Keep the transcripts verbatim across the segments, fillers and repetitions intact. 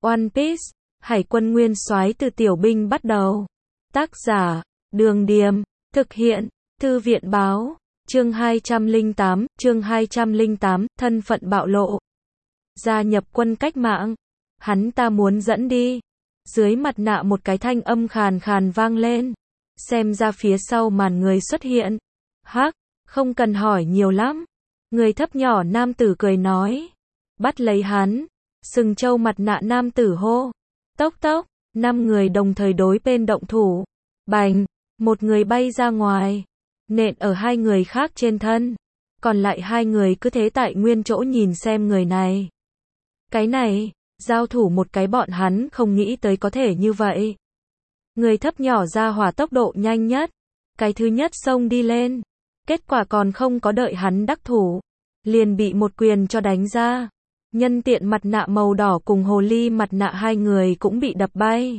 One Piece, Hải quân nguyên soái từ tiểu binh bắt đầu. Tác giả, Đường Điềm, thực hiện, Thư viện báo, chương hai trăm lẻ tám, chương hai trăm lẻ tám, thân phận bạo lộ. Gia nhập quân cách mạng, hắn ta muốn dẫn đi. Dưới mặt nạ một cái thanh âm khàn khàn vang lên. Xem ra phía sau màn người xuất hiện. Hắc, không cần hỏi nhiều lắm. Người thấp nhỏ nam tử cười nói. Bắt lấy hắn. Sừng trâu mặt nạ nam tử hô. Tốc tốc, năm người đồng thời đối bên động thủ. Bành, một người bay ra ngoài. Nện ở hai người khác trên thân. Còn lại hai người cứ thế tại nguyên chỗ nhìn xem người này. Cái này, giao thủ một cái bọn hắn không nghĩ tới có thể như vậy. Người thấp nhỏ ra hỏa tốc độ nhanh nhất. Cái thứ nhất xông đi lên. Kết quả còn không có đợi hắn đắc thủ. Liền bị một quyền cho đánh ra. Nhân tiện mặt nạ màu đỏ cùng hồ ly mặt nạ hai người cũng bị đập bay.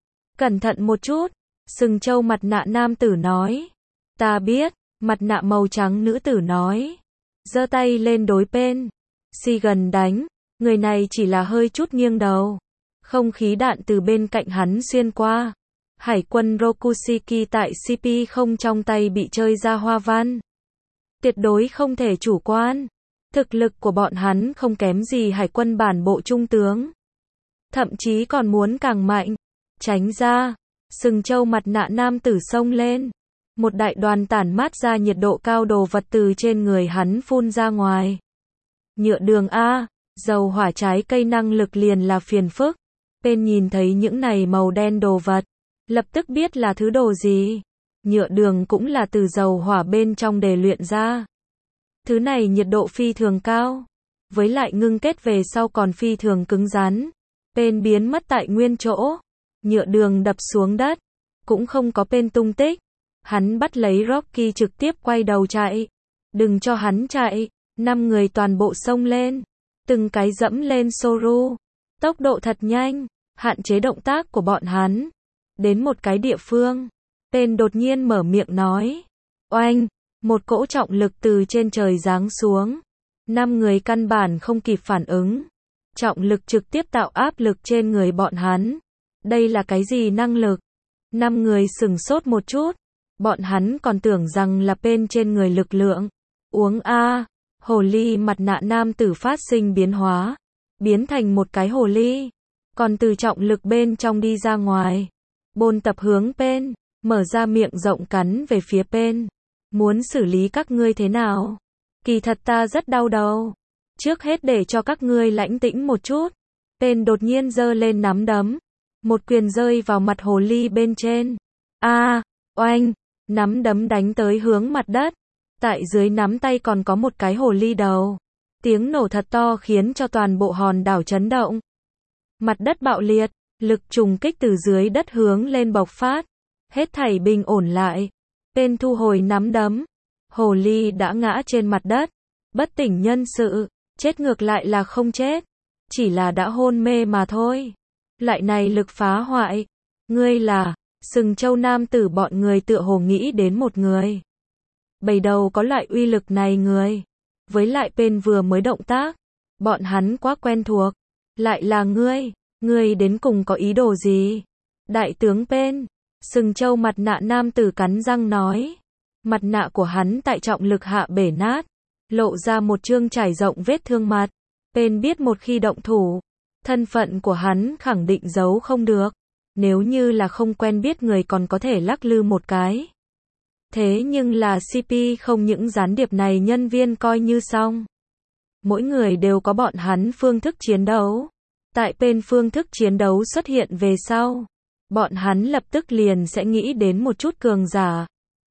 Cẩn thận một chút. Sừng trâu mặt nạ nam tử nói. Ta biết. Mặt nạ màu trắng nữ tử nói. Giơ tay lên đối bên. Si gần đánh. Người này chỉ là hơi chút nghiêng đầu. Không khí đạn từ bên cạnh hắn xuyên qua. Hải quân Rokushiki tại xê pê không trong tay bị chơi ra hoa văn. Tuyệt đối không thể chủ quan. Thực lực của bọn hắn không kém gì hải quân bản bộ trung tướng. Thậm chí còn muốn càng mạnh. Tránh ra. Sừng trâu mặt nạ nam tử xông lên. Một đại đoàn tản mát ra nhiệt độ cao đồ vật từ trên người hắn phun ra ngoài. Nhựa đường A. Dầu hỏa trái cây năng lực liền là phiền phức. Bên nhìn thấy những này màu đen đồ vật. Lập tức biết là thứ đồ gì. Nhựa đường cũng là từ dầu hỏa bên trong để luyện ra. Thứ này nhiệt độ phi thường cao. Với lại ngưng kết về sau còn phi thường cứng rắn. Bên biến mất tại nguyên chỗ. Nhựa đường đập xuống đất. Cũng không có bên tung tích. Hắn bắt lấy Rocky trực tiếp quay đầu chạy. Đừng cho hắn chạy. Năm người toàn bộ xông lên. Từng cái dẫm lên Soru. Tốc độ thật nhanh. Hạn chế động tác của bọn hắn. Đến một cái địa phương. Tên đột nhiên mở miệng nói. Oanh. Một cỗ trọng lực từ trên trời giáng xuống. Năm người căn bản không kịp phản ứng. Trọng lực trực tiếp tạo áp lực trên người bọn hắn. Đây là cái gì năng lực? Năm người sừng sốt một chút. Bọn hắn còn tưởng rằng là bên trên người lực lượng. Uống A. Hồ ly mặt nạ nam tử phát sinh biến hóa. Biến thành một cái hồ ly. Còn từ trọng lực bên trong đi ra ngoài. Bôn tập hướng bên. Mở ra miệng rộng cắn về phía bên. Muốn xử lý các ngươi thế nào? Kỳ thật ta rất đau đầu. Trước hết để cho các ngươi lãnh tĩnh một chút. Tên đột nhiên giơ lên nắm đấm. Một quyền rơi vào mặt hồ ly bên trên. A, oanh, nắm đấm đánh tới hướng mặt đất. Tại dưới nắm tay còn có một cái hồ ly đầu. Tiếng nổ thật to khiến cho toàn bộ hòn đảo chấn động. Mặt đất bạo liệt, lực trùng kích từ dưới đất hướng lên bộc phát. Hết thảy bình ổn lại. Bên thu hồi nắm đấm. Hồ ly đã ngã trên mặt đất. Bất tỉnh nhân sự. Chết ngược lại là không chết. Chỉ là đã hôn mê mà thôi. Lại này lực phá hoại. Ngươi là. Sừng trâu nam tử bọn người tựa hồ nghĩ đến một người. Bầy đầu có loại uy lực này người. Với lại bên vừa mới động tác. Bọn hắn quá quen thuộc. Lại là ngươi. Ngươi đến cùng có ý đồ gì? Đại tướng bên. Sừng trâu mặt nạ nam tử cắn răng nói. Mặt nạ của hắn tại trọng lực hạ bể nát. Lộ ra một chương trải rộng vết thương mặt. Bên biết một khi động thủ. Thân phận của hắn khẳng định giấu không được. Nếu như là không quen biết người còn có thể lắc lư một cái. Thế nhưng là xê pê không những gián điệp này nhân viên coi như xong. Mỗi người đều có bọn hắn phương thức chiến đấu. Tại bên phương thức chiến đấu xuất hiện về sau. Bọn hắn lập tức liền sẽ nghĩ đến một chút cường giả.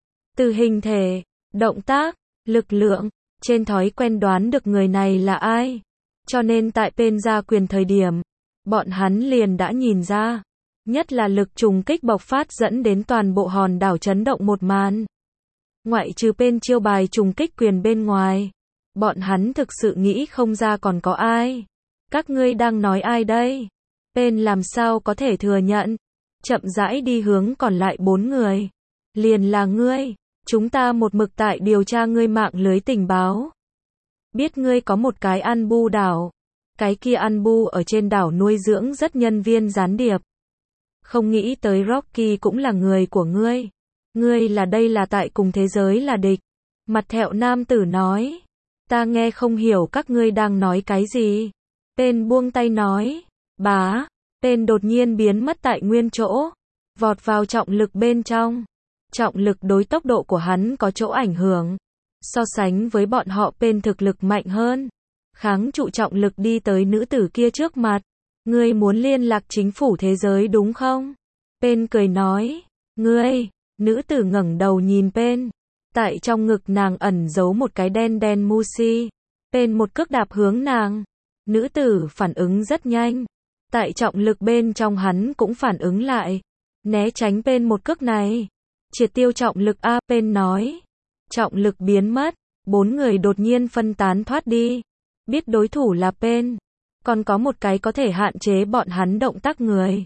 Từ hình thể, động tác, lực lượng, trên thói quen đoán được người này là ai. Cho nên tại bên ra quyền thời điểm, bọn hắn liền đã nhìn ra. Nhất là lực trùng kích bộc phát dẫn đến toàn bộ hòn đảo chấn động một màn. Ngoại trừ bên chiêu bài trùng kích quyền bên ngoài. Bọn hắn thực sự nghĩ không ra còn có ai. Các ngươi đang nói ai đây? Bên làm sao có thể thừa nhận? Chậm rãi đi hướng còn lại bốn người. Liền là ngươi. Chúng ta một mực tại điều tra ngươi mạng lưới tình báo. Biết ngươi có một cái ăn bu đảo. Cái kia ăn bu ở trên đảo nuôi dưỡng rất nhân viên gián điệp. Không nghĩ tới Rocky cũng là người của ngươi. Ngươi là đây là tại cùng thế giới là địch. Mặt thẹo nam tử nói. Ta nghe không hiểu các ngươi đang nói cái gì. Tên buông tay nói. Bá. Tên đột nhiên biến mất tại nguyên chỗ. Vọt vào trọng lực bên trong. Trọng lực đối tốc độ của hắn có chỗ ảnh hưởng. So sánh với bọn họ bên thực lực mạnh hơn. Kháng trụ trọng lực đi tới nữ tử kia trước mặt. Ngươi muốn liên lạc chính phủ thế giới đúng không? Pen cười nói. Ngươi, nữ tử ngẩng đầu nhìn Pen. Tại trong ngực nàng ẩn giấu một cái đen đen Musi. Pen một cước đạp hướng nàng. Nữ tử phản ứng rất nhanh. Tại trọng lực bên trong hắn cũng phản ứng lại. Né tránh Pen một cước này. Triệt tiêu trọng lực A. Pen nói. Trọng lực biến mất. Bốn người đột nhiên phân tán thoát đi. Biết đối thủ là Pen. Còn có một cái có thể hạn chế bọn hắn động tác người.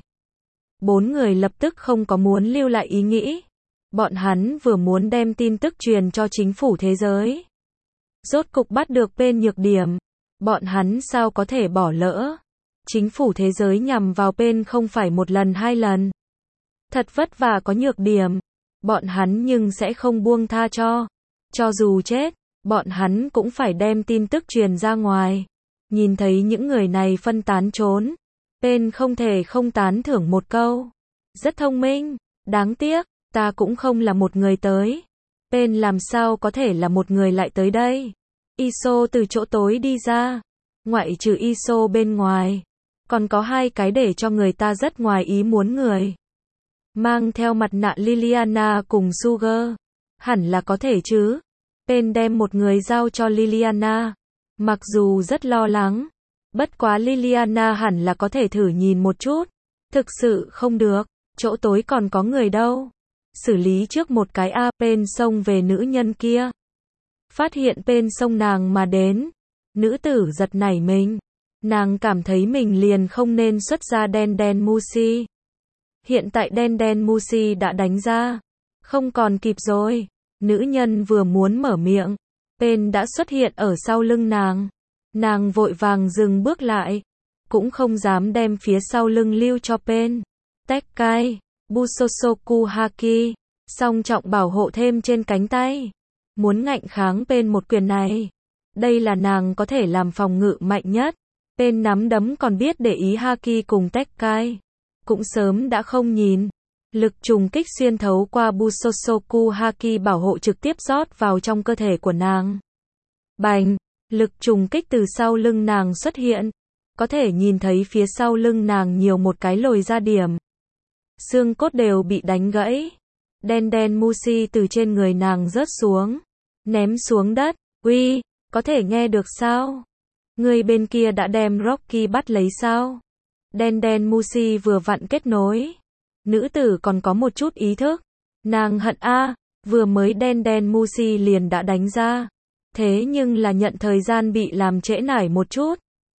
Bốn người lập tức không có muốn lưu lại ý nghĩ. Bọn hắn vừa muốn đem tin tức truyền cho chính phủ thế giới. Rốt cục bắt được Pen nhược điểm. Bọn hắn sao có thể bỏ lỡ. Chính phủ thế giới nhằm vào Pen không phải một lần hai lần. Thật vất vả có nhược điểm. Bọn hắn nhưng sẽ không buông tha cho. Cho dù chết, bọn hắn cũng phải đem tin tức truyền ra ngoài. Nhìn thấy những người này phân tán trốn. Pen không thể không tán thưởng một câu. Rất thông minh. Đáng tiếc, ta cũng không là một người tới. Pen làm sao có thể là một người lại tới đây. Iso từ chỗ tối đi ra. Ngoại trừ Iso bên ngoài. Còn có hai cái để cho người ta rất ngoài ý muốn người. Mang theo mặt nạ Liliana cùng Sugar. Hẳn là có thể chứ. Pen đem một người giao cho Liliana. Mặc dù rất lo lắng. Bất quá Liliana hẳn là có thể thử nhìn một chút. Thực sự không được. Chỗ tối còn có người đâu. Xử lý trước một cái A. Pen xông về nữ nhân kia. Phát hiện Pen xông nàng mà đến. Nữ tử giật nảy mình. Nàng cảm thấy mình liền không nên xuất ra đen đen Musi. Hiện tại đen đen Musi đã đánh ra. Không còn kịp rồi. Nữ nhân vừa muốn mở miệng. Pen đã xuất hiện ở sau lưng nàng. Nàng vội vàng dừng bước lại. Cũng không dám đem phía sau lưng lưu cho Pen. Tekkai, Busosoku Haki. Song trọng bảo hộ thêm trên cánh tay. Muốn ngạnh kháng Pen một quyền này. Đây là nàng có thể làm phòng ngự mạnh nhất. Pen nắm đấm còn biết để ý Haki cùng Tekkai. Cũng sớm đã không nhìn. Lực trùng kích xuyên thấu qua Busosoku Haki bảo hộ trực tiếp rót vào trong cơ thể của nàng. Bành! Lực trùng kích từ sau lưng nàng xuất hiện. Có thể nhìn thấy phía sau lưng nàng nhiều một cái lồi ra điểm. Xương cốt đều bị đánh gãy. Đen đen Musi từ trên người nàng rớt xuống. Ném xuống đất. Uy! Có thể nghe được sao? Người bên kia đã đem Rocky bắt lấy sao? Đen đen Musi vừa vặn kết nối. Nữ tử còn có một chút ý thức. Nàng hận a, vừa mới đen đen Musi liền đã đánh ra. Thế nhưng là nhận thời gian bị làm trễ nải một chút.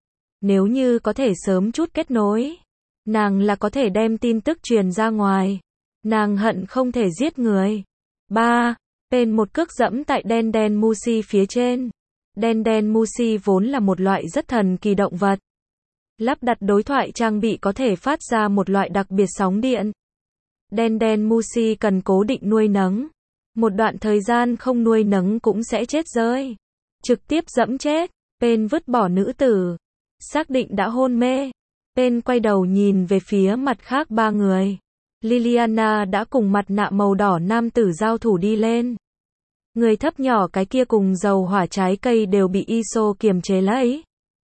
Nếu như có thể sớm chút kết nối, nàng là có thể đem tin tức truyền ra ngoài. Nàng hận không thể giết người. Ba, Pen một cước dẫm tại đen đen Musi phía trên. Đen đen Musi vốn là một loại rất thần kỳ động vật. Lắp đặt đối thoại trang bị có thể phát ra một loại đặc biệt sóng điện. Đen đen Musi cần cố định nuôi nấng. Một đoạn thời gian không nuôi nấng cũng sẽ chết rơi. Trực tiếp dẫm chết. Pen vứt bỏ nữ tử. Xác định đã hôn mê. Pen quay đầu nhìn về phía mặt khác ba người. Liliana đã cùng mặt nạ màu đỏ nam tử giao thủ đi lên. Người thấp nhỏ cái kia cùng dầu hỏa trái cây đều bị Iso kiềm chế lấy.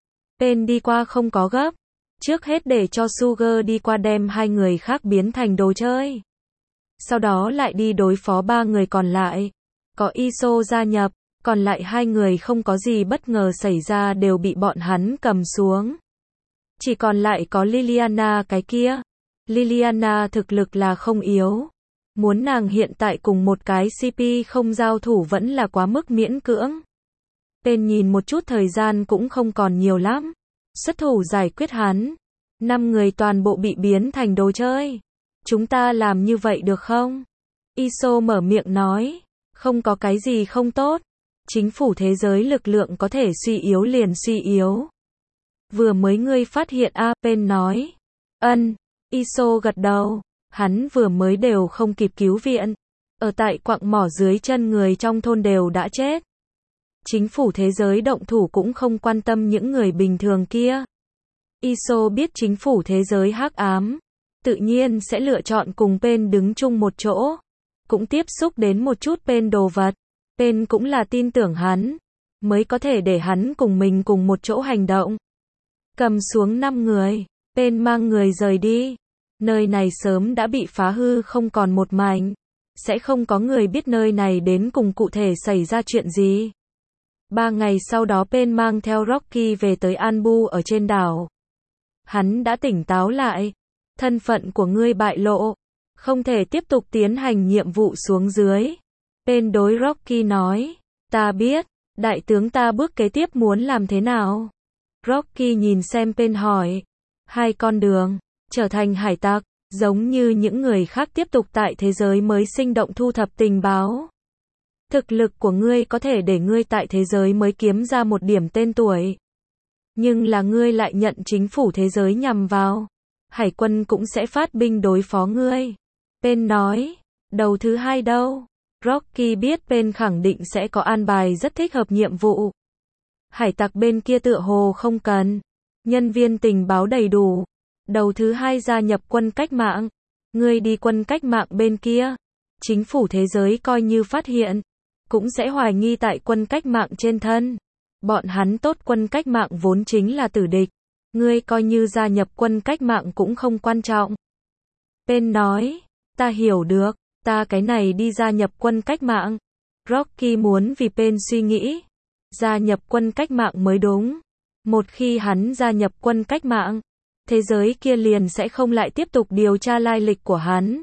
Pen đi qua không có gấp. Trước hết để cho Sugar đi qua đem hai người khác biến thành đồ chơi. Sau đó lại đi đối phó ba người còn lại. Có Iso gia nhập, còn lại hai người không có gì bất ngờ xảy ra đều bị bọn hắn cầm xuống. Chỉ còn lại có Liliana cái kia. Liliana thực lực là không yếu. Muốn nàng hiện tại cùng một cái xê pê không giao thủ vẫn là quá mức miễn cưỡng. Pen nhìn một chút thời gian cũng không còn nhiều lắm. Xuất thủ giải quyết hắn. Năm người toàn bộ bị biến thành đồ chơi. Chúng ta làm như vậy được không? Iso mở miệng nói. Không có cái gì không tốt. Chính phủ thế giới lực lượng có thể suy yếu liền suy yếu. Vừa mới ngươi phát hiện a, Pen nói. Ân, Iso gật đầu. Hắn vừa mới đều không kịp cứu viện. Ở tại quặng mỏ dưới chân người trong thôn đều đã chết. Chính phủ thế giới động thủ cũng không quan tâm những người bình thường kia. Iso biết chính phủ thế giới hắc ám, tự nhiên sẽ lựa chọn cùng Pen đứng chung một chỗ. Cũng tiếp xúc đến một chút Pen đồ vật. Pen cũng là tin tưởng hắn, mới có thể để hắn cùng mình cùng một chỗ hành động. Cầm xuống năm người, Pen mang người rời đi. Nơi này sớm đã bị phá hư không còn một mảnh. Sẽ không có người biết nơi này đến cùng cụ thể xảy ra chuyện gì. Ba ngày sau đó Pen mang theo Rocky về tới Anbu ở trên đảo. Hắn đã tỉnh táo lại. Thân phận của ngươi bại lộ. Không thể tiếp tục tiến hành nhiệm vụ xuống dưới. Pen đối Rocky nói. Ta biết, đại tướng ta bước kế tiếp muốn làm thế nào? Rocky nhìn xem Pen hỏi. Hai con đường. Trở thành hải tặc, giống như những người khác tiếp tục tại thế giới mới sinh động thu thập tình báo. Thực lực của ngươi có thể để ngươi tại thế giới mới kiếm ra một điểm tên tuổi. Nhưng là ngươi lại nhận chính phủ thế giới nhằm vào. Hải quân cũng sẽ phát binh đối phó ngươi. Pen nói, đầu thứ hai đâu? Rocky biết Pen khẳng định sẽ có an bài rất thích hợp nhiệm vụ. Hải tặc bên kia tựa hồ không cần. Nhân viên tình báo đầy đủ. Đầu thứ hai gia nhập quân cách mạng. Ngươi đi quân cách mạng bên kia. Chính phủ thế giới coi như phát hiện. Cũng sẽ hoài nghi tại quân cách mạng trên thân. Bọn hắn tốt quân cách mạng vốn chính là tử địch. Ngươi coi như gia nhập quân cách mạng cũng không quan trọng. Pen nói, ta hiểu được, ta cái này đi gia nhập quân cách mạng. Rocky muốn vì Pen suy nghĩ. Gia nhập quân cách mạng mới đúng. Một khi hắn gia nhập quân cách mạng, thế giới kia liền sẽ không lại tiếp tục điều tra lai lịch của hắn.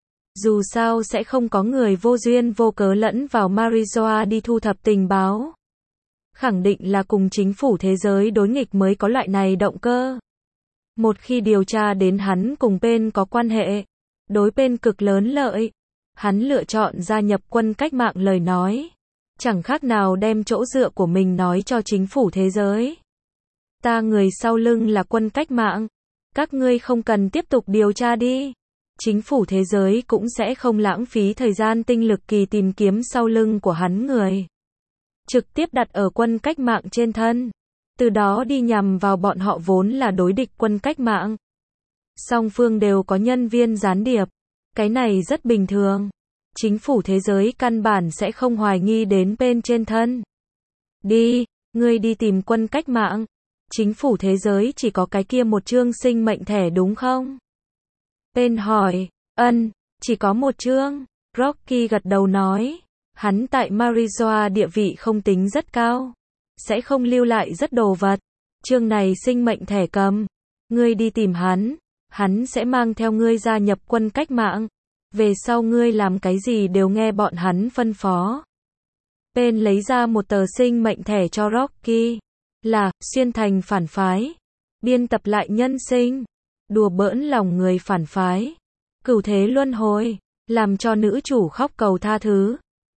Dù sao sẽ không có người vô duyên vô cớ lẫn vào Marijoa đi thu thập tình báo. Khẳng định là cùng chính phủ thế giới đối nghịch mới có loại này động cơ. Một khi điều tra đến hắn cùng Pen có quan hệ, đối Pen cực lớn lợi, hắn lựa chọn gia nhập quân cách mạng lời nói. Chẳng khác nào đem chỗ dựa của mình nói cho chính phủ thế giới. Ta người sau lưng là quân cách mạng. Các ngươi không cần tiếp tục điều tra đi. Chính phủ thế giới cũng sẽ không lãng phí thời gian tinh lực kỳ tìm kiếm sau lưng của hắn người. Trực tiếp đặt ở quân cách mạng trên thân. Từ đó đi nhằm vào bọn họ vốn là đối địch quân cách mạng. Song phương đều có nhân viên gián điệp. Cái này rất bình thường. Chính phủ thế giới căn bản sẽ không hoài nghi đến Pen trên thân. Đi, ngươi đi tìm quân cách mạng. Chính phủ thế giới chỉ có cái kia một chương sinh mệnh thẻ đúng không? Pen hỏi, ân, chỉ có một chương. Rocky gật đầu nói, hắn tại Marijoa địa vị không tính rất cao. Sẽ không lưu lại rất đồ vật. Chương này sinh mệnh thẻ cầm. Ngươi đi tìm hắn. Hắn sẽ mang theo ngươi gia nhập quân cách mạng. Về sau ngươi làm cái gì đều nghe bọn hắn phân phó. Pen lấy ra một tờ sinh mệnh thẻ cho Rocky. Là, xuyên thành phản phái. Biên tập lại nhân sinh. Đùa bỡn lòng người phản phái. Cửu thế luân hồi. Làm cho nữ chủ khóc cầu tha thứ.